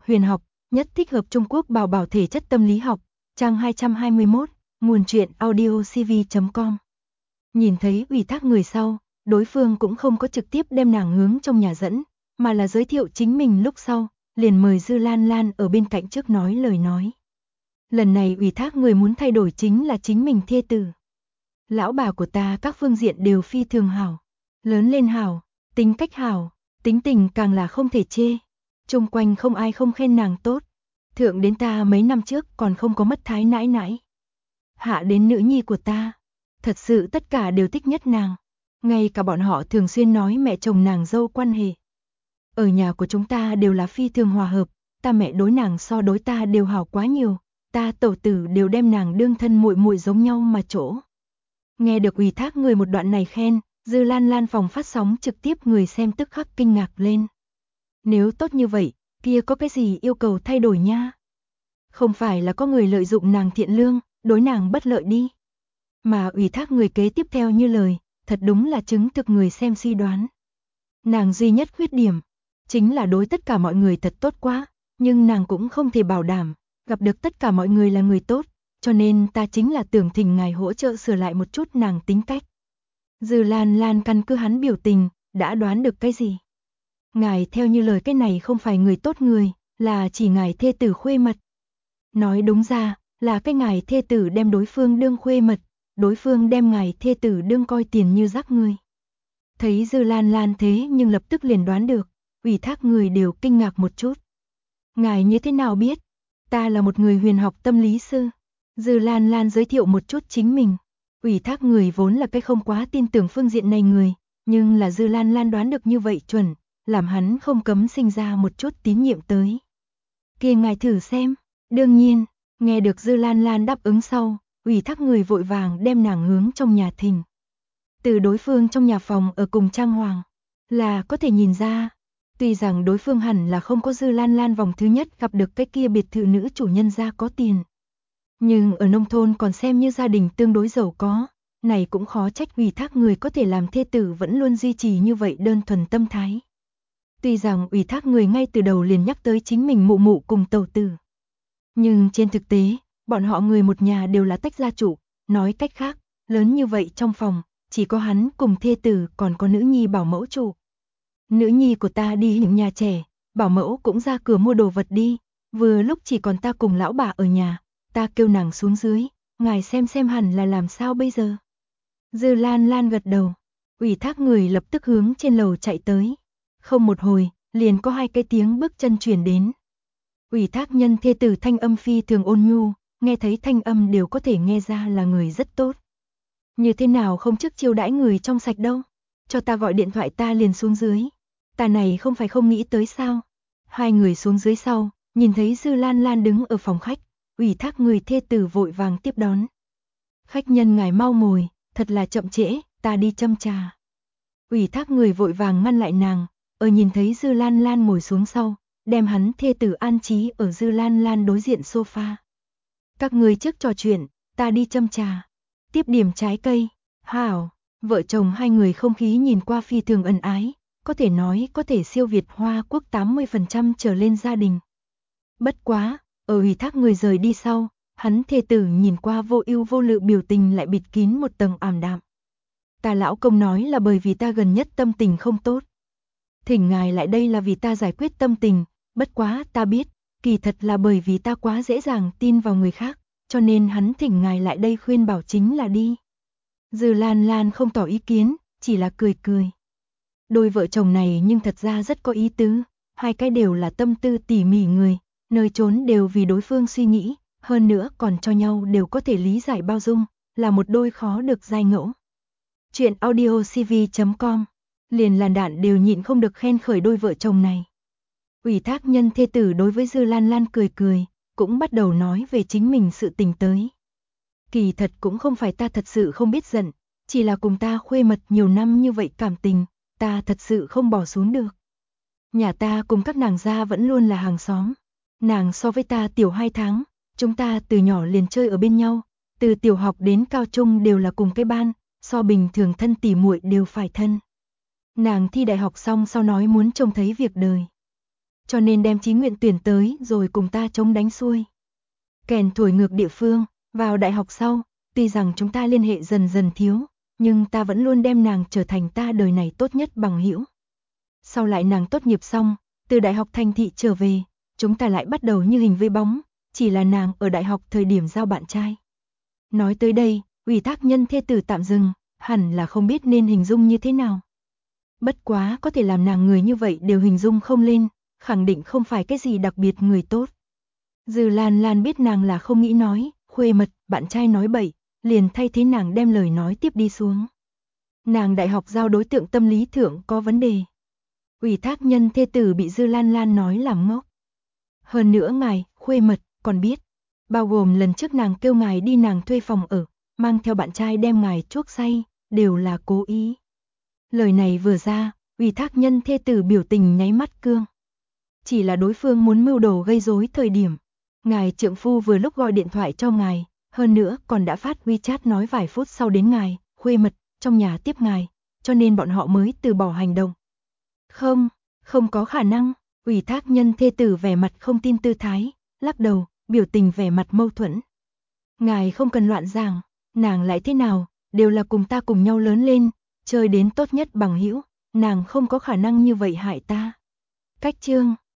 Huyền học, nhất thích hợp Trung Quốc bảo bảo thể chất tâm lý học, trang 221, nguồn truyện audiocv.com. Nhìn thấy ủy thác người sau, đối phương cũng không có trực tiếp đem nàng hướng trong nhà dẫn, mà là giới thiệu chính mình lúc sau, liền mời Dư Lan Lan ở bên cạnh trước nói lời nói. Lần này ủy thác người muốn thay đổi chính là chính mình thê tử. Lão bà của ta các phương diện đều phi thường hảo, lớn lên hảo, tính cách hảo, tính tình càng là không thể chê. Chung quanh không ai không khen nàng tốt. Thượng đến ta mấy năm trước còn không có mất thái nãi nãi. Hạ đến nữ nhi của ta. Thật sự tất cả đều thích nhất nàng. Ngay cả bọn họ thường xuyên nói mẹ chồng nàng dâu quan hệ. Ở nhà của chúng ta đều là phi thường hòa hợp. Ta mẹ đối nàng so đối ta đều hảo quá nhiều. Ta tẩu tử đều đem nàng đương thân muội muội giống nhau mà chỗ. Nghe được ủy thác người một đoạn này khen, Dư Lan Lan phòng phát sóng trực tiếp người xem tức khắc kinh ngạc lên. Nếu tốt như vậy, kia có cái gì yêu cầu thay đổi nha? Không phải là có người lợi dụng nàng thiện lương, đối nàng bất lợi đi. Mà ủy thác người kế tiếp theo như lời, thật đúng là chứng thực người xem suy đoán. Nàng duy nhất khuyết điểm, chính là đối tất cả mọi người thật tốt quá, nhưng nàng cũng không thể bảo đảm, gặp được tất cả mọi người là người tốt, cho nên ta chính là tưởng thỉnh ngài hỗ trợ sửa lại một chút nàng tính cách. Dư Lan Lan căn cứ hắn biểu tình, đã đoán được cái gì? Ngài theo như lời cái này không phải người tốt người, là chỉ ngài thê tử khuê mật. Nói đúng ra, là cái ngài thê tử đem đối phương đương khuê mật, đối phương đem ngài thê tử đương coi tiền như rác người. Thấy Dư Lan Lan thế nhưng lập tức liền đoán được, ủy thác người đều kinh ngạc một chút. Ngài như thế nào biết? Ta là một người huyền học tâm lý sư. Dư Lan Lan giới thiệu một chút chính mình. Ủy thác người vốn là cái không quá tin tưởng phương diện này người, nhưng là Dư Lan Lan đoán được như vậy chuẩn, làm hắn không cấm sinh ra một chút tín nhiệm tới. Kia ngài thử xem. Đương nhiên, nghe được Dư Lan Lan đáp ứng sau, ủy thác người vội vàng đem nàng hướng trong nhà thỉnh. Từ đối phương trong nhà phòng ở cùng trang hoàng, là có thể nhìn ra, tuy rằng đối phương hẳn là không có Dư Lan Lan vòng thứ nhất gặp được cái kia biệt thự nữ chủ nhân gia có tiền. Nhưng ở nông thôn còn xem như gia đình tương đối giàu có, này cũng khó trách ủy thác người có thể làm thê tử vẫn luôn duy trì như vậy đơn thuần tâm thái. Tuy rằng ủy thác người ngay từ đầu liền nhắc tới chính mình mụ mụ cùng tẩu tử. Nhưng trên thực tế, bọn họ người một nhà đều là tách gia chủ, nói cách khác, lớn như vậy trong phòng, chỉ có hắn cùng thê tử còn có nữ nhi bảo mẫu chủ. Nữ nhi của ta đi những nhà trẻ, bảo mẫu cũng ra cửa mua đồ vật đi, vừa lúc chỉ còn ta cùng lão bà ở nhà, ta kêu nàng xuống dưới, ngài xem hẳn là làm sao bây giờ. Dư Lan Lan gật đầu, ủy thác người lập tức hướng trên lầu chạy tới. Không một hồi, liền có hai cái tiếng bước chân truyền đến. Ủy thác nhân thê tử thanh âm phi thường ôn nhu, nghe thấy thanh âm đều có thể nghe ra là người rất tốt. Như thế nào không trước chiêu đãi người trong sạch đâu, cho ta gọi điện thoại ta liền xuống dưới. Ta này không phải không nghĩ tới sao. Hai người xuống dưới sau, nhìn thấy Dư Lan Lan đứng ở phòng khách, ủy thác người thê tử vội vàng tiếp đón. Khách nhân ngài mau ngồi, thật là chậm trễ, ta đi châm trà. Ủy thác người vội vàng ngăn lại nàng, nhìn thấy Dư Lan Lan ngồi xuống sau, đem hắn thê tử an trí ở Dư Lan Lan đối diện sofa. Các người trước trò chuyện, ta đi châm trà. Tiếp điểm trái cây, hảo, vợ chồng hai người không khí nhìn qua phi thường ân ái, có thể nói có thể siêu việt Hoa Quốc 80% trở lên gia đình. Bất quá, ở ủy thác người rời đi sau, hắn thê tử nhìn qua vô ưu vô lự biểu tình lại bịt kín một tầng ảm đạm. Ta lão công nói là bởi vì ta gần nhất tâm tình không tốt. Thỉnh ngài lại đây là vì ta giải quyết tâm tình, bất quá ta biết, kỳ thật là bởi vì ta quá dễ dàng tin vào người khác, cho nên hắn thỉnh ngài lại đây khuyên bảo chính là đi. Dư Lan Lan không tỏ ý kiến, chỉ là cười cười. Đôi vợ chồng này nhưng thật ra rất có ý tứ, hai cái đều là tâm tư tỉ mỉ người, nơi trốn đều vì đối phương suy nghĩ, hơn nữa còn cho nhau đều có thể lý giải bao dung, là một đôi khó được giai ngẫu. Chuyện audiocv.com, liền làn đạn đều nhịn không được khen khởi đôi vợ chồng này. Ủy thác nhân thê tử đối với Dư Lan Lan cười cười, cũng bắt đầu nói về chính mình sự tình tới. Kỳ thật cũng không phải ta thật sự không biết giận, chỉ là cùng ta khuê mật nhiều năm như vậy cảm tình, ta thật sự không bỏ xuống được. Nhà ta cùng các nàng gia vẫn luôn là hàng xóm. Nàng so với ta tiểu 2 tháng, chúng ta từ nhỏ liền chơi ở bên nhau, từ tiểu học đến cao trung đều là cùng cái ban, so bình thường thân tỉ muội đều phải thân. Nàng thi đại học xong sau nói muốn trông thấy việc đời. cho nên đem chí nguyện tuyển tới rồi cùng ta chống đánh xuôi. Kèn thổi ngược địa phương, vào đại học sau, tuy rằng chúng ta liên hệ dần dần thiếu, nhưng ta vẫn luôn đem nàng trở thành ta đời này tốt nhất bằng hữu. Sau lại nàng tốt nghiệp xong, từ đại học thành thị trở về, chúng ta lại bắt đầu như hình với bóng, chỉ là nàng ở đại học thời điểm giao bạn trai. Nói tới đây, ủy thác nhân thê tử tạm dừng, hẳn là không biết nên hình dung như thế nào. Bất quá có thể làm nàng người như vậy đều hình dung không lên, khẳng định không phải cái gì đặc biệt người tốt. Dư Lan Lan biết nàng là không nghĩ nói, khuê mật, bạn trai nói bậy, liền thay thế nàng đem lời nói tiếp đi xuống. Nàng đại học giao đối tượng tâm lý thượng có vấn đề. Ủy thác nhân thê tử bị Dư Lan Lan nói làm ngốc. Hơn nữa ngài, khuê mật, còn biết, bao gồm lần trước nàng kêu ngài đi nàng thuê phòng ở, mang theo bạn trai đem ngài chuốc say, đều là cố ý. Lời này vừa ra, ủy thác nhân thê tử biểu tình nháy mắt cương. Chỉ là đối phương muốn mưu đồ gây rối thời điểm. Ngài trượng phu vừa lúc gọi điện thoại cho ngài, hơn nữa còn đã phát WeChat nói vài phút sau đến ngài, khuê mật, trong nhà tiếp ngài, cho nên bọn họ mới từ bỏ hành động. Không có khả năng, ủy thác nhân thê tử vẻ mặt không tin tư thái, lắc đầu, biểu tình vẻ mặt mâu thuẫn. Ngài không cần loạn giảng, nàng lại thế nào, đều là cùng ta cùng nhau lớn lên, chơi đến tốt nhất bằng hữu, nàng không có khả năng như vậy hại ta. Cách chương